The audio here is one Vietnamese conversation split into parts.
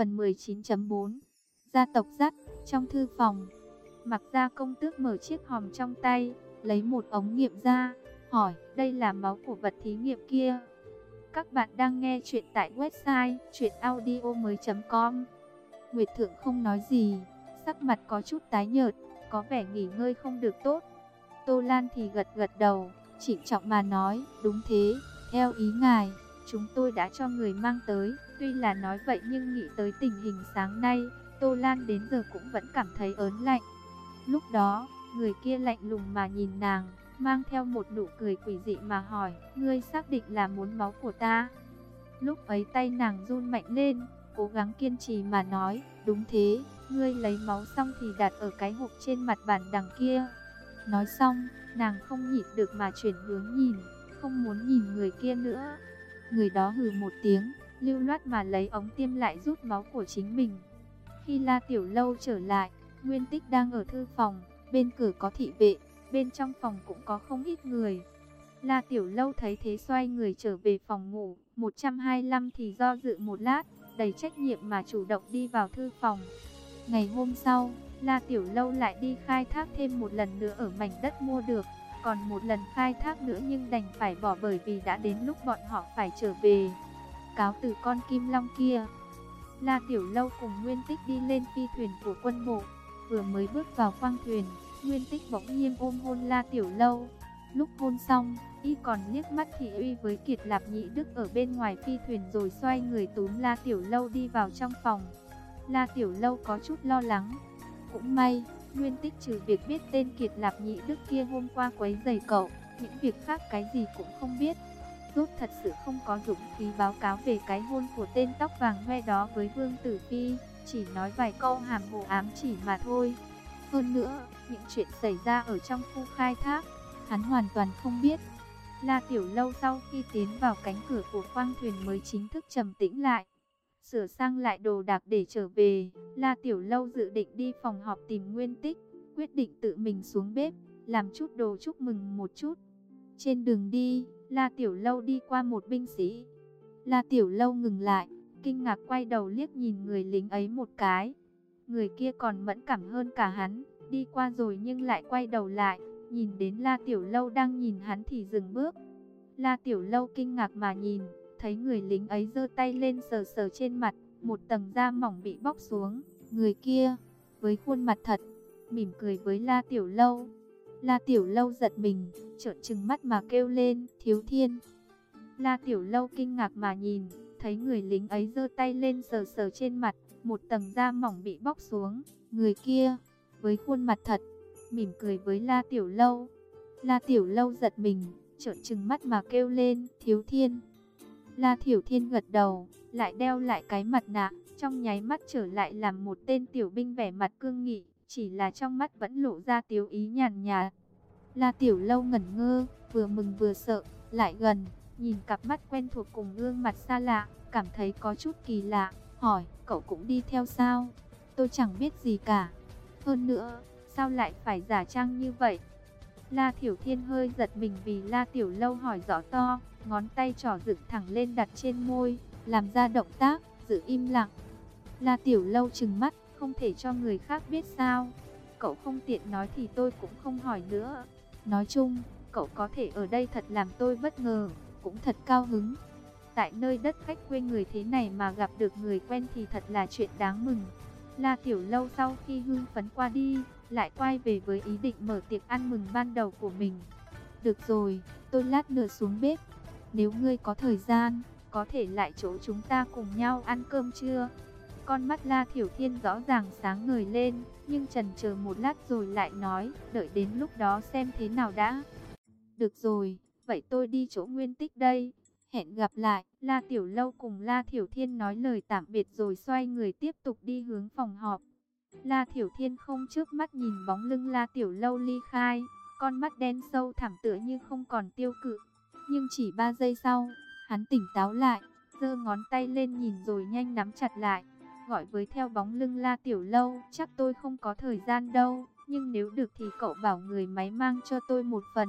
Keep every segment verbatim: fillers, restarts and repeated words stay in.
Phần mười chín chấm bốn Gia tộc dắt. Trong thư phòng, Mặc Gia công tước mở chiếc hòm trong tay, lấy một ống nghiệm ra, hỏi, đây là máu của vật thí nghiệm kia. Các bạn đang nghe chuyện tại website truyện audio mới chấm com. Nguyệt Thượng không nói gì, sắc mặt có chút tái nhợt, có vẻ nghỉ ngơi không được tốt. Tô Lan thì gật gật đầu, trịnh trọng mà nói, đúng thế, theo ý ngài, chúng tôi đã cho người mang tới. Tuy là nói vậy nhưng nghĩ tới tình hình sáng nay, Tô Lan đến giờ cũng vẫn cảm thấy ớn lạnh. Lúc đó, người kia lạnh lùng mà nhìn nàng, mang theo một nụ cười quỷ dị mà hỏi, ngươi xác định là muốn máu của ta? Lúc ấy tay nàng run mạnh lên, cố gắng kiên trì mà nói, đúng thế, ngươi lấy máu xong thì đặt ở cái hộp trên mặt bàn đằng kia. Nói xong, nàng không nhịn được mà chuyển hướng nhìn, không muốn nhìn người kia nữa. Người đó hừ một tiếng, lưu loát mà lấy ống tiêm lại rút máu của chính mình. Khi La Tiểu Lâu trở lại, Nguyên Tích đang ở thư phòng, bên cửa có thị vệ, bên trong phòng cũng có không ít người. La Tiểu Lâu thấy thế xoay người trở về phòng ngủ, một trăm hai mươi lăm thì do dự một lát, đầy trách nhiệm mà chủ động đi vào thư phòng. Ngày hôm sau, La Tiểu Lâu lại đi khai thác thêm một lần nữa ở mảnh đất mua được, còn một lần khai thác nữa nhưng đành phải bỏ bởi vì đã đến lúc bọn họ phải trở về. Cáo từ con Kim Long kia. La Tiểu Lâu cùng Nguyên Tích đi lên phi thuyền của quân bộ, vừa mới bước vào khoang thuyền, Nguyên Tích bỗng nhiên ôm hôn La Tiểu Lâu. Lúc hôn xong, y còn liếc mắt thị uy với Kiệt Lạp Nhị Đức ở bên ngoài phi thuyền rồi xoay người túm La Tiểu Lâu đi vào trong phòng. La Tiểu Lâu có chút lo lắng. Cũng may, Nguyên Tích trừ việc biết tên Kiệt Lạp Nhị Đức kia hôm qua quấy rầy cậu, những việc khác cái gì cũng không biết. Rốt thật sự không có dũng khí báo cáo về cái hôn của tên tóc vàng hoe đó với Vương Tử Phi, chỉ nói vài câu hàm hồ ám chỉ mà thôi. Hơn nữa, những chuyện xảy ra ở trong khu khai thác, hắn hoàn toàn không biết. La Tiểu Lâu sau khi tiến vào cánh cửa của khoang thuyền mới chính thức trầm tĩnh lại, sửa sang lại đồ đạc để trở về. La Tiểu Lâu dự định đi phòng họp tìm Nguyên Tích, quyết định tự mình xuống bếp, làm chút đồ chúc mừng một chút. Trên đường đi, La Tiểu Lâu đi qua một binh sĩ. La Tiểu Lâu ngừng lại, kinh ngạc quay đầu liếc nhìn người lính ấy một cái. Người kia còn mẫn cảm hơn cả hắn, đi qua rồi nhưng lại quay đầu lại, nhìn đến La Tiểu Lâu đang nhìn hắn thì dừng bước. La Tiểu Lâu kinh ngạc mà nhìn, thấy người lính ấy giơ tay lên sờ sờ trên mặt, một tầng da mỏng bị bóc xuống. Người kia, với khuôn mặt thật, mỉm cười với La Tiểu Lâu. La Tiểu Lâu giật mình, trợn trừng mắt mà kêu lên, Thiếu Thiên. La Tiểu Lâu kinh ngạc mà nhìn, thấy người lính ấy giơ tay lên sờ sờ trên mặt, một tầng da mỏng bị bóc xuống. Người kia, với khuôn mặt thật, mỉm cười với La Tiểu Lâu. La Tiểu Lâu giật mình, trợn trừng mắt mà kêu lên, Thiếu Thiên. La Thiểu Thiên gật đầu, lại đeo lại cái mặt nạ, trong nháy mắt trở lại làm một tên tiểu binh vẻ mặt cương nghị, chỉ là trong mắt vẫn lộ ra tiếu ý nhàn nhạt. La Tiểu Lâu ngẩn ngơ, vừa mừng vừa sợ, lại gần, nhìn cặp mắt quen thuộc cùng gương mặt xa lạ, cảm thấy có chút kỳ lạ, hỏi, cậu cũng đi theo sao? Tôi chẳng biết gì cả. Hơn nữa, sao lại phải giả trang như vậy? La Thiểu Thiên hơi giật mình vì La Tiểu Lâu hỏi rõ to, ngón tay trỏ dựng thẳng lên đặt trên môi, làm ra động tác, giữ im lặng. La Tiểu Lâu trừng mắt, không thể cho người khác biết sao? Cậu không tiện nói thì tôi cũng không hỏi nữa. Nói chung, cậu có thể ở đây thật làm tôi bất ngờ, cũng thật cao hứng. Tại nơi đất khách quê người thế này mà gặp được người quen thì thật là chuyện đáng mừng. La Tiểu Lâu sau khi hưng phấn qua đi, lại quay về với ý định mở tiệc ăn mừng ban đầu của mình. Được rồi, tôi lát nữa xuống bếp. Nếu ngươi có thời gian, có thể lại chỗ chúng ta cùng nhau ăn cơm trưa. Con mắt La Thiểu Thiên rõ ràng sáng ngời lên, nhưng chần chờ một lát rồi lại nói, đợi đến lúc đó xem thế nào đã. Được rồi, vậy tôi đi chỗ Nguyên Tích đây. Hẹn gặp lại. La Tiểu Lâu cùng La Thiểu Thiên nói lời tạm biệt rồi xoay người tiếp tục đi hướng phòng họp. La Thiểu Thiên không trước mắt nhìn bóng lưng La Tiểu Lâu ly khai, con mắt đen sâu thẳm tựa như không còn tiêu cự. Nhưng chỉ ba giây sau, hắn tỉnh táo lại, giơ ngón tay lên nhìn rồi nhanh nắm chặt lại, gọi với theo bóng lưng La Tiểu Lâu, chắc tôi không có thời gian đâu, nhưng nếu được thì cậu bảo người máy mang cho tôi một phần.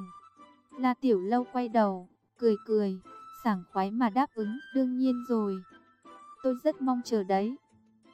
La Tiểu Lâu quay đầu, cười cười, sảng khoái mà đáp ứng, đương nhiên rồi. Tôi rất mong chờ đấy.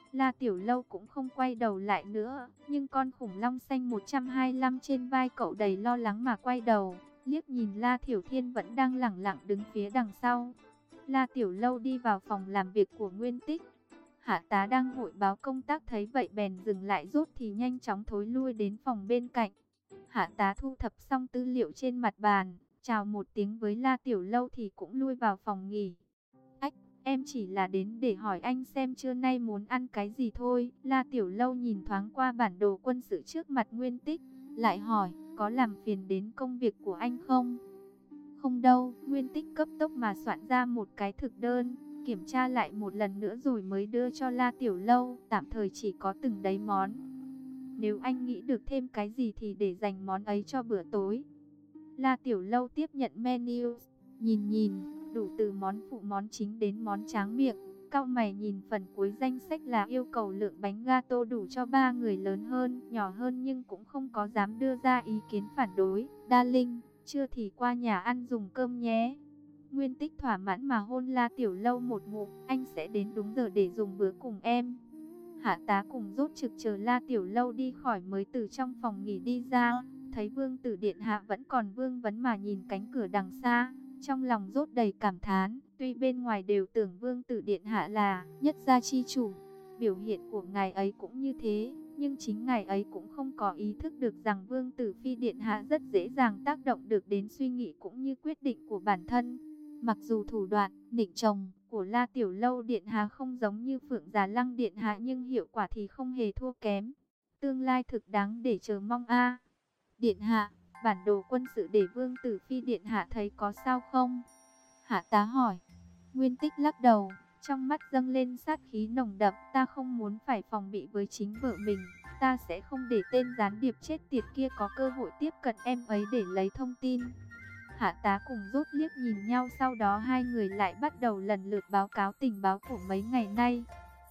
La Tiểu Lâu cũng không quay đầu lại nữa, nhưng con khủng long xanh một trăm hai mươi lăm trên vai cậu đầy lo lắng mà quay đầu, liếc nhìn La Thiểu Thiên vẫn đang lẳng lặng đứng phía đằng sau. La Tiểu Lâu đi vào phòng làm việc của Nguyên Tích. Hạ tá đang hội báo công tác thấy vậy bèn dừng lại rút thì nhanh chóng thối lui đến phòng bên cạnh. Hạ tá thu thập xong tư liệu trên mặt bàn, chào một tiếng với La Tiểu Lâu thì cũng lui vào phòng nghỉ. Ách, em chỉ là đến để hỏi anh xem trưa nay muốn ăn cái gì thôi. La Tiểu Lâu nhìn thoáng qua bản đồ quân sự trước mặt Nguyên Tích, lại hỏi, có làm phiền đến công việc của anh không? Không đâu, Nguyên Tích cấp tốc mà soạn ra một cái thực đơn, kiểm tra lại một lần nữa rồi mới đưa cho La Tiểu Lâu, tạm thời chỉ có từng đấy món. Nếu anh nghĩ được thêm cái gì thì để dành món ấy cho bữa tối. La Tiểu Lâu tiếp nhận menu, nhìn nhìn, đủ từ món phụ món chính đến món tráng miệng. Cau mày nhìn phần cuối danh sách là yêu cầu lượng bánh gato đủ cho ba người, lớn hơn, nhỏ hơn nhưng cũng không có dám đưa ra ý kiến phản đối. Darling, trưa thì qua nhà ăn dùng cơm nhé. Nguyên Tích thỏa mãn mà hôn La Tiểu Lâu một ngụm, anh sẽ đến đúng giờ để dùng bữa cùng em. Hạ tá cùng Rốt Trực chờ La Tiểu Lâu đi khỏi mới từ trong phòng nghỉ đi ra, thấy Vương Tử Điện Hạ vẫn còn vương vấn mà nhìn cánh cửa đằng xa, trong lòng Rốt đầy cảm thán. Tuy bên ngoài đều tưởng Vương Tử Điện Hạ là nhất gia chi chủ, biểu hiện của ngài ấy cũng như thế, nhưng chính ngài ấy cũng không có ý thức được rằng Vương Tử Phi Điện Hạ rất dễ dàng tác động được đến suy nghĩ cũng như quyết định của bản thân. Mặc dù thủ đoạn nịnh chồng của La Tiểu Lâu Điện Hạ không giống như Phượng Già Lăng Điện Hạ nhưng hiệu quả thì không hề thua kém. Tương lai thực đáng để chờ mong a. Điện Hạ, bản đồ quân sự để Vương Tử Phi Điện Hạ thấy có sao không? Hạ tá hỏi. Nguyên Tích lắc đầu, trong mắt dâng lên sát khí nồng đậm. Ta không muốn phải phòng bị với chính vợ mình. Ta sẽ không để tên gián điệp chết tiệt kia có cơ hội tiếp cận em ấy để lấy thông tin. Hạ tá cùng Rốt liếc nhìn nhau, sau đó hai người lại bắt đầu lần lượt báo cáo tình báo của mấy ngày nay,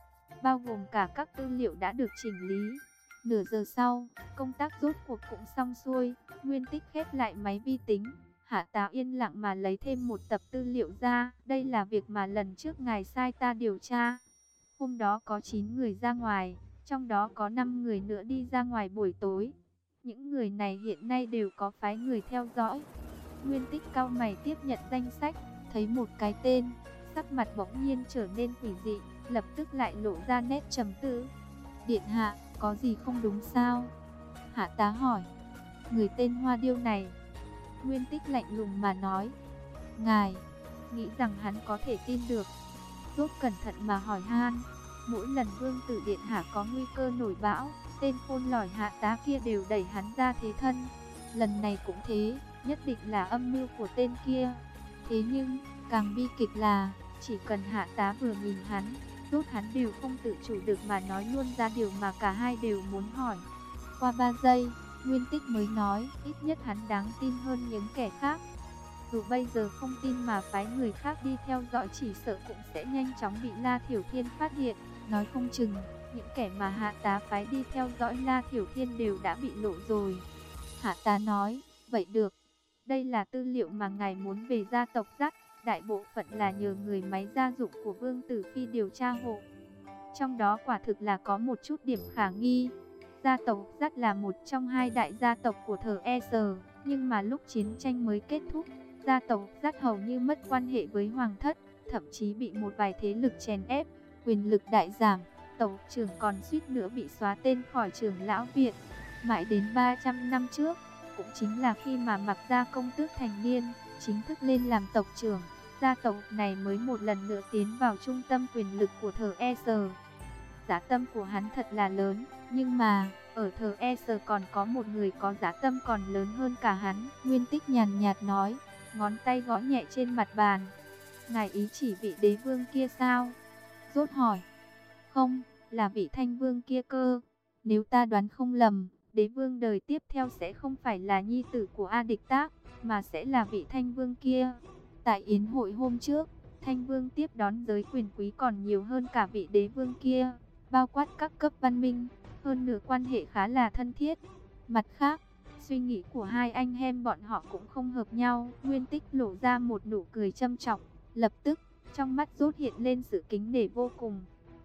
bao gồm cả các tư liệu đã được chỉnh lý. Nửa giờ sau, công tác rốt cuộc cũng xong xuôi. Nguyên Tích khép lại máy vi tính. Hạ tá yên lặng mà lấy thêm một tập tư liệu ra. Đây là việc mà lần trước ngài sai ta điều tra. Hôm đó có chín người ra ngoài, trong đó có năm người nữa đi ra ngoài buổi tối. Những người này hiện nay đều có phái người theo dõi. Nguyên Tích cau mày tiếp nhận danh sách, thấy một cái tên, sắc mặt bỗng nhiên trở nên quỷ dị, lập tức lại lộ ra nét trầm tư. Điện Hạ, có gì không đúng sao? Hạ tá hỏi. Người tên Hoa Điêu này. Nguyên Tích lạnh lùng mà nói. Ngài, nghĩ rằng hắn có thể tin được? Rốt cẩn thận mà hỏi han. Mỗi lần Vương Tử Điện Hạ có nguy cơ nổi bão, tên khôn lỏi Hạ tá kia đều đẩy hắn ra thế thân. Lần này cũng thế, nhất định là âm mưu của tên kia. Thế nhưng, càng bi kịch là, chỉ cần Hạ tá vừa nhìn hắn, Rốt hắn đều không tự chủ được mà nói luôn ra điều mà cả hai đều muốn hỏi. Qua ba giây, Nguyên Tích mới nói, ít nhất hắn đáng tin hơn những kẻ khác. Dù bây giờ không tin mà phái người khác đi theo dõi, chỉ sợ cũng sẽ nhanh chóng bị La Thiểu Thiên phát hiện. Nói không chừng, những kẻ mà Hạ tá phái đi theo dõi La Thiểu Thiên đều đã bị lộ rồi. Hạ tá nói, vậy được. Đây là tư liệu mà ngài muốn về gia tộc Dắt. Đại bộ phận là nhờ người máy gia dụng của Vương Tử Phi điều tra hộ. Trong đó quả thực là có một chút điểm khả nghi. Gia tộc Dắt là một trong hai đại gia tộc của thờ E Sờ, nhưng mà lúc chiến tranh mới kết thúc, gia tộc Dắt hầu như mất quan hệ với hoàng thất, thậm chí bị một vài thế lực chèn ép, quyền lực đại giảm. Tộc trưởng còn suýt nữa bị xóa tên khỏi Trưởng lão viện. Mãi đến ba trăm năm trước, cũng chính là khi mà Mạc Gia công tước thành niên, chính thức lên làm tộc trưởng, gia tộc này mới một lần nữa tiến vào trung tâm quyền lực của thờ E Sờ. Dã tâm của hắn thật là lớn, nhưng mà ở thờ E Sờ còn có một người có dã tâm còn lớn hơn cả hắn. Nguyên Tích nhàn nhạt nói, ngón tay gõ nhẹ trên mặt bàn. Ngài ý chỉ vị đế vương kia sao? Rốt hỏi. Không, là vị Thanh vương kia cơ. Nếu ta đoán không lầm, đế vương đời tiếp theo sẽ không phải là nhi tử của A Địch Tác, mà sẽ là vị Thanh vương kia. Tại yến hội hôm trước, Thanh vương tiếp đón giới quyền quý còn nhiều hơn cả vị đế vương kia, bao quát các cấp văn minh, hơn nữa quan hệ khá là thân thiết. Mặt khác, suy nghĩ của hai anh em bọn họ cũng không hợp nhau. Nguyên Tích lộ ra một nụ cười châm chọc, lập tức trong mắt Rốt hiện lên sự kính nể vô cùng.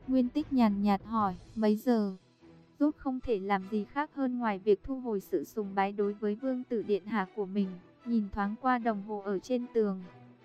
Nguyên Tích nhàn nhạt hỏi, mấy giờ? Rốt không thể làm gì khác hơn ngoài việc thu hồi sự sùng bái đối với vương tử điện hạ của mình, nhìn thoáng qua đồng hồ ở trên tường.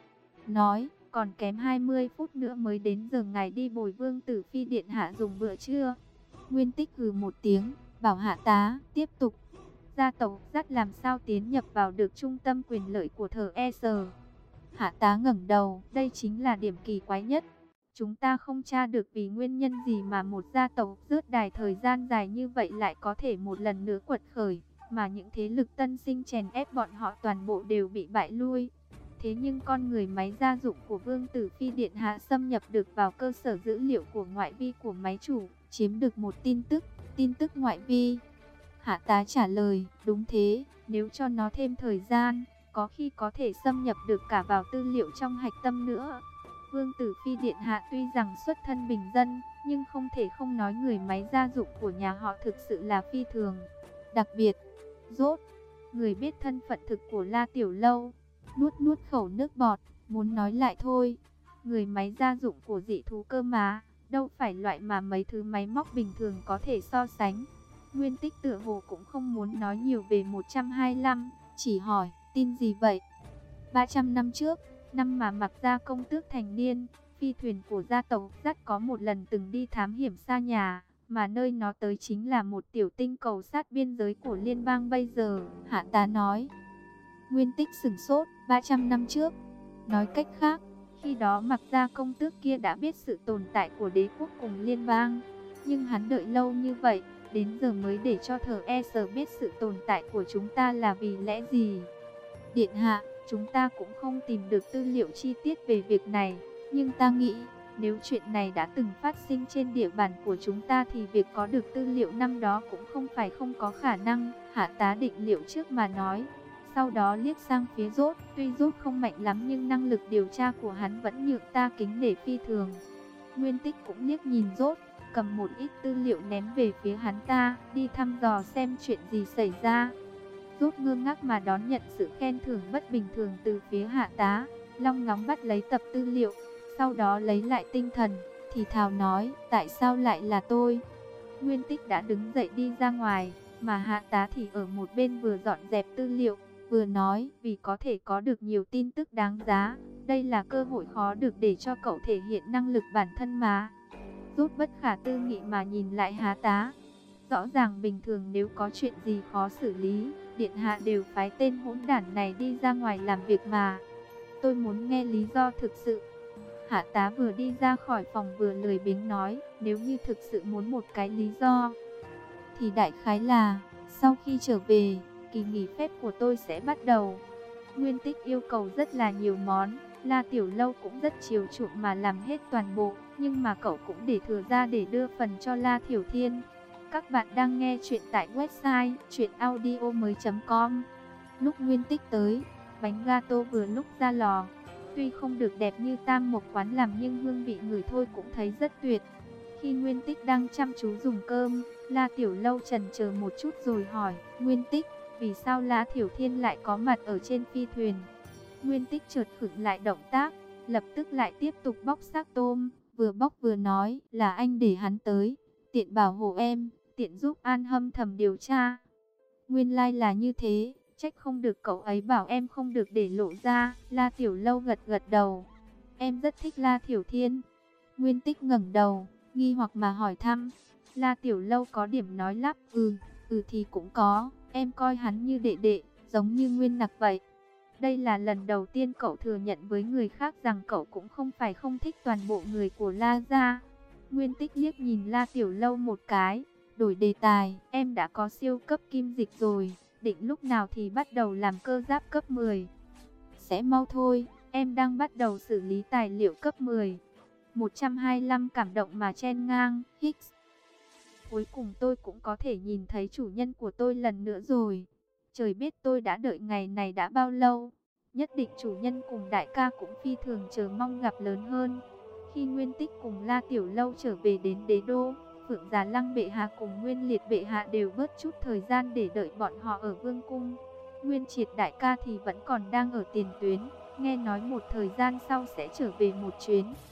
Nói, còn kém hai mươi phút nữa mới đến giờ ngài đi bồi vương tử phi điện hạ dùng bữa trưa. Nguyên Tích hừ một tiếng, bảo hạ tá, tiếp tục. Gia tộc dắt làm sao tiến nhập vào được trung tâm quyền lợi của thờ e sờ. Hạ tá ngẩng đầu, đây chính là điểm kỳ quái nhất. Chúng ta không tra được vì nguyên nhân gì mà một gia tộc rớt đài thời gian dài như vậy lại có thể một lần nữa quật khởi, mà những thế lực tân sinh chèn ép bọn họ toàn bộ đều bị bại lui. Thế nhưng con người máy gia dụng của vương tử phi điện hạ xâm nhập được vào cơ sở dữ liệu của ngoại vi của máy chủ, chiếm được một tin tức, tin tức ngoại vi. Hạ tá trả lời, đúng thế, nếu cho nó thêm thời gian, có khi có thể xâm nhập được cả vào tư liệu trong hạch tâm nữa. Vương tử phi điện hạ tuy rằng xuất thân bình dân, nhưng không thể không nói người máy gia dụng của nhà họ thực sự là phi thường. Đặc biệt, Rốt, người biết thân phận thực của La Tiểu Lâu, nuốt nuốt khẩu nước bọt, muốn nói lại thôi. Người máy gia dụng của dị thú cơ mà, đâu phải loại mà mấy thứ máy móc bình thường có thể so sánh. Nguyên Tích tựa hồ cũng không muốn nói nhiều về một trăm hai mươi lăm, chỉ hỏi, tin gì vậy? ba trăm năm trước, năm mà Mạc Gia công tước thành niên, phi thuyền của gia tộc dắt có một lần từng đi thám hiểm xa nhà, mà nơi nó tới chính là một tiểu tinh cầu sát biên giới của liên bang bây giờ, Hạ tá nói. Nguyên Tích sửng sốt, ba trăm năm trước. Nói cách khác, khi đó Mạc Gia công tước kia đã biết sự tồn tại của đế quốc cùng liên bang, nhưng hắn đợi lâu như vậy, đến giờ mới để cho thờ e sờ biết sự tồn tại của chúng ta là vì lẽ gì. Điện hạ, chúng ta cũng không tìm được tư liệu chi tiết về việc này, nhưng ta nghĩ, nếu chuyện này đã từng phát sinh trên địa bàn của chúng ta thì việc có được tư liệu năm đó cũng không phải không có khả năng, Hạ tá định liệu trước mà nói. Sau đó liếc sang phía Rốt, tuy Rốt không mạnh lắm nhưng năng lực điều tra của hắn vẫn nhượng ta kính nể phi thường. Nguyên Tích cũng liếc nhìn Rốt, cầm một ít tư liệu ném về phía hắn ta, đi thăm dò xem chuyện gì xảy ra. Rốt ngơ ngác mà đón nhận sự khen thưởng bất bình thường từ phía Hạ tá, long ngóng bắt lấy tập tư liệu, sau đó lấy lại tinh thần, thì thào nói, tại sao lại là tôi? Nguyên Tích đã đứng dậy đi ra ngoài, mà Hạ tá thì ở một bên vừa dọn dẹp tư liệu, vừa nói, vì có thể có được nhiều tin tức đáng giá, đây là cơ hội khó được để cho cậu thể hiện năng lực bản thân mà. Rốt bất khả tư nghị mà nhìn lại Hạ tá. Rõ ràng bình thường nếu có chuyện gì khó xử lý, điện hạ đều phái tên hỗn đản này đi ra ngoài làm việc mà. Tôi muốn nghe lý do thực sự. Hạ tá vừa đi ra khỏi phòng vừa lười biếng nói, nếu như thực sự muốn một cái lý do, thì đại khái là, sau khi trở về, kỳ nghỉ phép của tôi sẽ bắt đầu. Nguyên Tích yêu cầu rất là nhiều món, La Tiểu Lâu cũng rất chiều chuộng mà làm hết toàn bộ, nhưng mà cậu cũng để thừa ra để đưa phần cho La Thiểu Thiên. Các bạn đang nghe chuyện tại website truyện audio mới chấm com. Lúc Nguyên Tích tới, bánh gato vừa lúc ra lò. Tuy không được đẹp như Tam Mộc quán làm nhưng hương vị người thôi cũng thấy rất tuyệt. Khi Nguyên Tích đang chăm chú dùng cơm, La Tiểu Lâu chần chờ một chút rồi hỏi, Nguyên Tích, vì sao La Thiểu Thiên lại có mặt ở trên phi thuyền? Nguyên Tích chợt khựng lại động tác, lập tức lại tiếp tục bóc xác tôm, vừa bóc vừa nói, là anh để hắn tới, tiện bảo hộ em, tiện giúp An Hâm thầm điều tra. Nguyên lai là như thế, trách không được cậu ấy bảo em không được để lộ ra. La Tiểu Lâu gật gật đầu, em rất thích La Thiểu Thiên. Nguyên Tích ngẩng đầu, nghi hoặc mà hỏi thăm. La Tiểu Lâu có điểm nói lắp, ừ, ừ thì cũng có, em coi hắn như đệ đệ, giống như Nguyên Nặc vậy. Đây là lần đầu tiên cậu thừa nhận với người khác rằng cậu cũng không phải không thích toàn bộ người của La gia. Nguyên Tích liếc nhìn La Tiểu Lâu một cái, đổi đề tài, em đã có siêu cấp kim dịch rồi, định lúc nào thì bắt đầu làm cơ giáp cấp mười. Sẽ mau thôi, em đang bắt đầu xử lý tài liệu cấp mười. một trăm hai mươi lăm cảm động mà chen ngang, Hicks. Cuối cùng tôi cũng có thể nhìn thấy chủ nhân của tôi lần nữa rồi. Trời biết tôi đã đợi ngày này đã bao lâu. Nhất định chủ nhân cùng đại ca cũng phi thường chờ mong gặp lớn hơn. Khi Nguyên Tích cùng La Tiểu Lâu trở về đến đế đô, Phượng Già Lăng bệ hạ cùng Nguyên Liệt bệ hạ đều bớt chút thời gian để đợi bọn họ ở vương cung. Nguyên Triệt đại ca thì vẫn còn đang ở tiền tuyến, nghe nói một thời gian sau sẽ trở về một chuyến.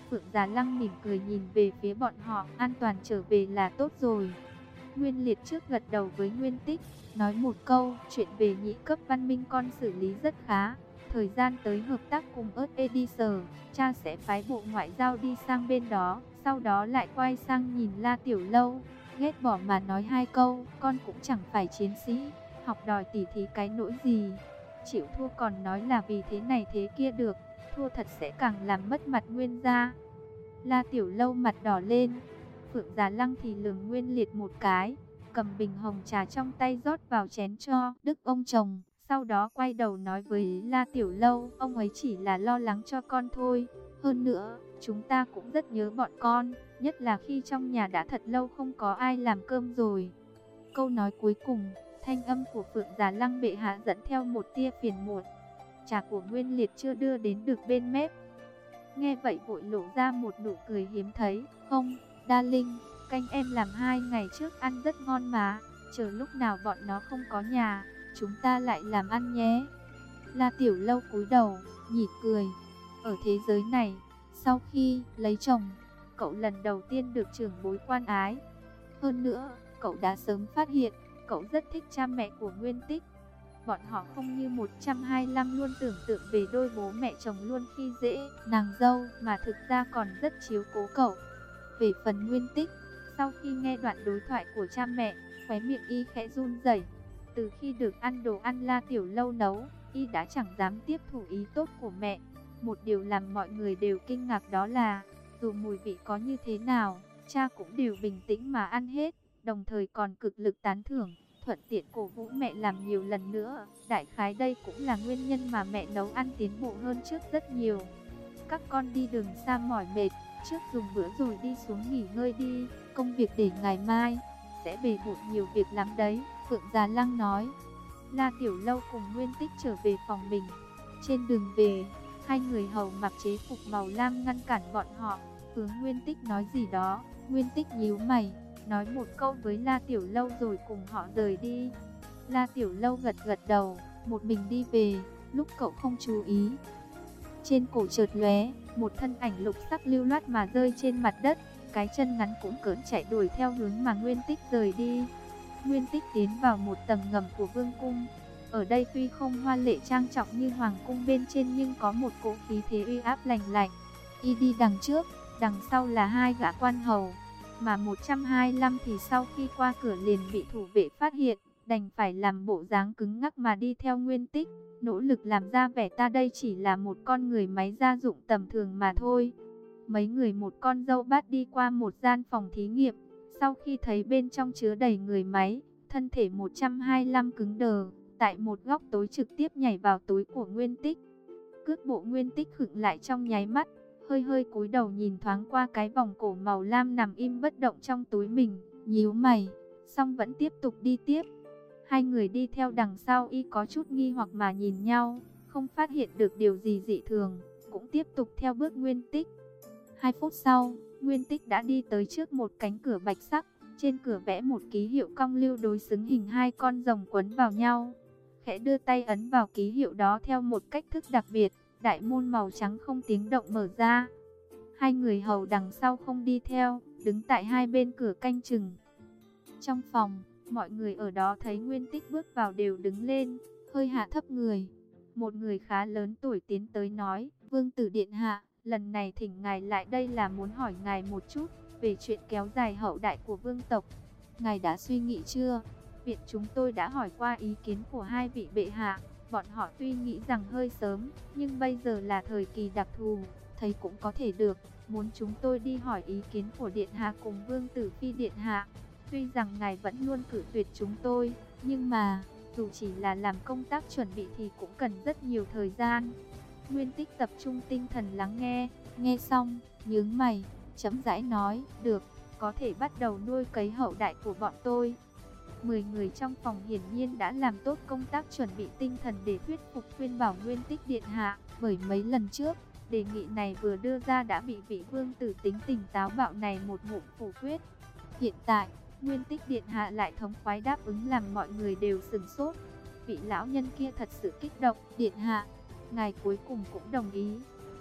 Phượng Già Lăng mỉm cười nhìn về phía bọn họ, an toàn trở về là tốt rồi. Nguyên Liệt trước gật đầu với Nguyên Tích, nói một câu, chuyện về nhị cấp văn minh con xử lý rất khá. Thời gian tới hợp tác cùng Earth Editor, cha sẽ phái bộ ngoại giao đi sang bên đó, sau đó lại quay sang nhìn La Tiểu Lâu. Ghét bỏ mà nói hai câu, con cũng chẳng phải chiến sĩ, học đòi tỉ thí cái nỗi gì. Chịu thua còn nói là vì thế này thế kia được, thua thật sẽ càng làm mất mặt Nguyên gia. La Tiểu Lâu mặt đỏ lên, Phượng Già Lăng thì lườm Nguyên Liệt một cái, cầm bình hồng trà trong tay rót vào chén cho Đức ông chồng. Sau đó quay đầu nói với La Tiểu Lâu, ông ấy chỉ là lo lắng cho con thôi. Hơn nữa, chúng ta cũng rất nhớ bọn con, nhất là khi trong nhà đã thật lâu không có ai làm cơm rồi. Câu nói cuối cùng, thanh âm của Phượng Già Lăng bệ hạ dẫn theo một tia phiền muộn. Trà của Nguyên Liệt chưa đưa đến được bên mép. Nghe vậy vội lộ ra một nụ cười hiếm thấy. Không, Đa Linh, canh em làm hai ngày trước ăn rất ngon mà, chờ lúc nào bọn nó không có nhà, chúng ta lại làm ăn nhé. La Tiểu Lâu cúi đầu, nhỉ cười. Ở thế giới này, sau khi lấy chồng, cậu lần đầu tiên được trưởng bối quan ái. Hơn nữa, cậu đã sớm phát hiện, cậu rất thích cha mẹ của Nguyên Tích. Bọn họ không như một trăm hai mươi lăm luôn tưởng tượng về đôi bố mẹ chồng luôn khi dễ nàng dâu, mà thực ra còn rất chiếu cố cậu. Về phần Nguyên Tích, sau khi nghe đoạn đối thoại của cha mẹ, khóe miệng y khẽ run rẩy. Từ khi được ăn đồ ăn La Tiểu Lâu nấu, y đã chẳng dám tiếp thủ ý tốt của mẹ. Một điều làm mọi người đều kinh ngạc đó là, dù mùi vị có như thế nào, cha cũng đều bình tĩnh mà ăn hết, đồng thời còn cực lực tán thưởng, thuận tiện cổ vũ mẹ làm nhiều lần nữa. Đại khái đây cũng là nguyên nhân mà mẹ nấu ăn tiến bộ hơn trước rất nhiều. Các con đi đường xa mỏi mệt, trước dùng bữa rồi đi xuống nghỉ ngơi đi, công việc để ngày mai, sẽ bề bộn nhiều việc lắm đấy, Phượng Già Lăng nói. La Tiểu Lâu cùng Nguyên Tích trở về phòng mình. Trên đường về, hai người hầu mặc chế phục màu lam ngăn cản bọn họ, hướng Nguyên Tích nói gì đó. Nguyên Tích nhíu mày, nói một câu với La Tiểu Lâu rồi cùng họ rời đi. La Tiểu Lâu gật gật đầu, một mình đi về, lúc cậu không chú ý. Trên cổ chợt lóe, một thân ảnh lục sắc lưu loát mà rơi trên mặt đất, cái chân ngắn cũng cỡn chạy đuổi theo hướng mà Nguyên Tích rời đi. Nguyên Tích tiến vào một tầng ngầm của vương cung. Ở đây tuy không hoa lệ trang trọng như hoàng cung bên trên nhưng có một cỗ khí thế uy áp lành lạnh. Y đi đằng trước, đằng sau là hai gã quan hầu, mà một trăm hai mươi lăm thì sau khi qua cửa liền bị thủ vệ phát hiện, đành phải làm bộ dáng cứng ngắc mà đi theo Nguyên Tích, nỗ lực làm ra vẻ ta đây chỉ là một con người máy gia dụng tầm thường mà thôi. Mấy người một con dâu bát đi qua một gian phòng thí nghiệm, sau khi thấy bên trong chứa đầy người máy, thân thể một trăm hai mươi lăm cứng đờ, tại một góc tối trực tiếp nhảy vào túi của Nguyên Tích. Cước bộ Nguyên Tích khựng lại trong nháy mắt, hơi hơi cúi đầu nhìn thoáng qua cái vòng cổ màu lam nằm im bất động trong túi mình, nhíu mày, xong vẫn tiếp tục đi tiếp. Hai người đi theo đằng sau y có chút nghi hoặc mà nhìn nhau, không phát hiện được điều gì dị thường, cũng tiếp tục theo bước Nguyên Tích. Hai phút sau, Nguyên Tích đã đi tới trước một cánh cửa bạch sắc, trên cửa vẽ một ký hiệu cong lưu đối xứng hình hai con rồng quấn vào nhau. Khẽ đưa tay ấn vào ký hiệu đó theo một cách thức đặc biệt, đại môn màu trắng không tiếng động mở ra. Hai người hầu đằng sau không đi theo, đứng tại hai bên cửa canh chừng. Trong phòng, mọi người ở đó thấy Nguyên Tích bước vào đều đứng lên, hơi hạ thấp người. Một người khá lớn tuổi tiến tới nói, Vương tử điện hạ, lần này thỉnh ngài lại đây là muốn hỏi ngài một chút về chuyện kéo dài hậu đại của vương tộc. Ngài đã suy nghĩ chưa? Viện chúng tôi đã hỏi qua ý kiến của hai vị bệ hạ. Bọn họ tuy nghĩ rằng hơi sớm, nhưng bây giờ là thời kỳ đặc thù, thấy cũng có thể được. Muốn chúng tôi đi hỏi ý kiến của điện hạ cùng vương tử phi điện hạ. Tuy rằng ngài vẫn luôn cự tuyệt chúng tôi, nhưng mà dù chỉ là làm công tác chuẩn bị thì cũng cần rất nhiều thời gian. Nguyên Tích tập trung tinh thần lắng nghe, nghe xong, nhướng mày, chậm rãi nói, được, có thể bắt đầu nuôi cấy hậu đại của bọn tôi. Mười người trong phòng hiển nhiên đã làm tốt công tác chuẩn bị tinh thần để thuyết phục khuyên bảo Nguyên Tích điện hạ, bởi mấy lần trước, đề nghị này vừa đưa ra đã bị vị vương tử tính tình táo bạo này một ngụm phủ quyết. Hiện tại, Nguyên Tích điện hạ lại thống khoái đáp ứng làm mọi người đều sửng sốt. Vị lão nhân kia thật sự kích động, điện hạ, ngài cuối cùng cũng đồng ý.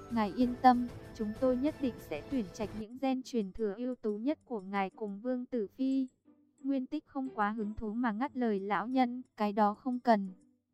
Ngài yên tâm, chúng tôi nhất định sẽ tuyển trạch những gen truyền thừa ưu tú nhất của ngài cùng Vương Tử Phi. Nguyên Tích không quá hứng thú mà ngắt lời lão nhân, cái đó không cần.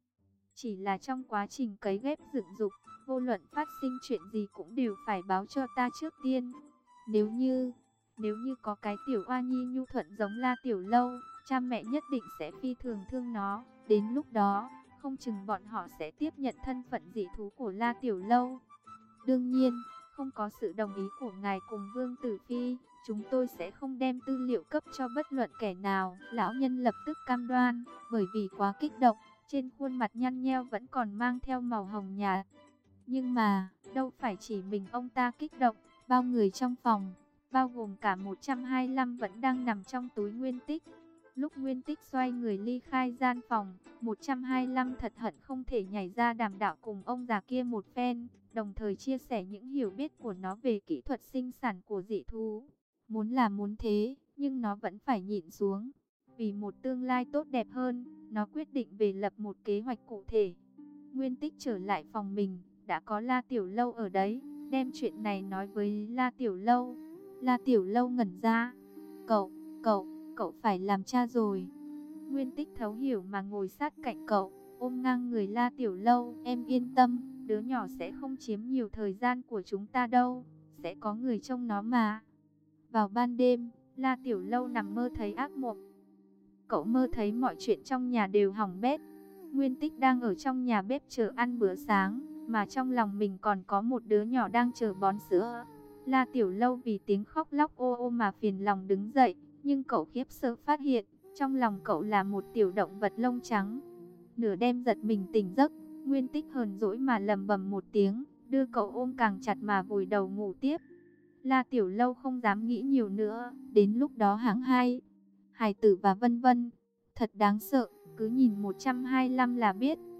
Chỉ là trong quá trình cấy ghép dựng dục, vô luận phát sinh chuyện gì cũng đều phải báo cho ta trước tiên. Nếu như, nếu như có cái tiểu oa nhi nhu thuận giống La Tiểu Lâu, cha mẹ nhất định sẽ phi thường thương nó. Đến lúc đó, không chừng bọn họ sẽ tiếp nhận thân phận dị thú của La Tiểu Lâu. Đương nhiên, không có sự đồng ý của ngài cùng Vương Tử Phi, chúng tôi sẽ không đem tư liệu cấp cho bất luận kẻ nào. Lão nhân lập tức cam đoan, bởi vì quá kích động, trên khuôn mặt nhăn nheo vẫn còn mang theo màu hồng nhạt. Nhưng mà, đâu phải chỉ mình ông ta kích động, bao người trong phòng, bao gồm cả một trăm hai mươi lăm vẫn đang nằm trong túi Nguyên Tích. Lúc Nguyên Tích xoay người ly khai gian phòng, một trăm hai mươi lăm thật hận không thể nhảy ra đàm đạo cùng ông già kia một phen, đồng thời chia sẻ những hiểu biết của nó về kỹ thuật sinh sản của dị thú. Muốn là muốn thế, nhưng nó vẫn phải nhịn xuống. Vì một tương lai tốt đẹp hơn, nó quyết định về lập một kế hoạch cụ thể. Nguyên Tích trở lại phòng mình, đã có La Tiểu Lâu ở đấy, đem chuyện này nói với La Tiểu Lâu. La Tiểu Lâu ngẩn ra. Cậu, cậu, cậu phải làm cha rồi. Nguyên Tích thấu hiểu mà ngồi sát cạnh cậu, ôm ngang người La Tiểu Lâu. Em yên tâm, đứa nhỏ sẽ không chiếm nhiều thời gian của chúng ta đâu, sẽ có người trông nó mà. Vào ban đêm, La Tiểu Lâu nằm mơ thấy ác mộng. Cậu mơ thấy mọi chuyện trong nhà đều hỏng bét. Nguyên Tích đang ở trong nhà bếp chờ ăn bữa sáng, mà trong lòng mình còn có một đứa nhỏ đang chờ bón sữa. La Tiểu Lâu vì tiếng khóc lóc ô ô mà phiền lòng đứng dậy, nhưng cậu khiếp sợ phát hiện, trong lòng cậu là một tiểu động vật lông trắng. Nửa đêm giật mình tỉnh giấc, Nguyên Tích hờn dỗi mà lầm bầm một tiếng, đưa cậu ôm càng chặt mà vùi đầu ngủ tiếp. La Tiểu Lâu không dám nghĩ nhiều nữa, đến lúc đó hãng hai, hài tử và vân vân. Thật đáng sợ, cứ nhìn một trăm hai mươi lăm là biết.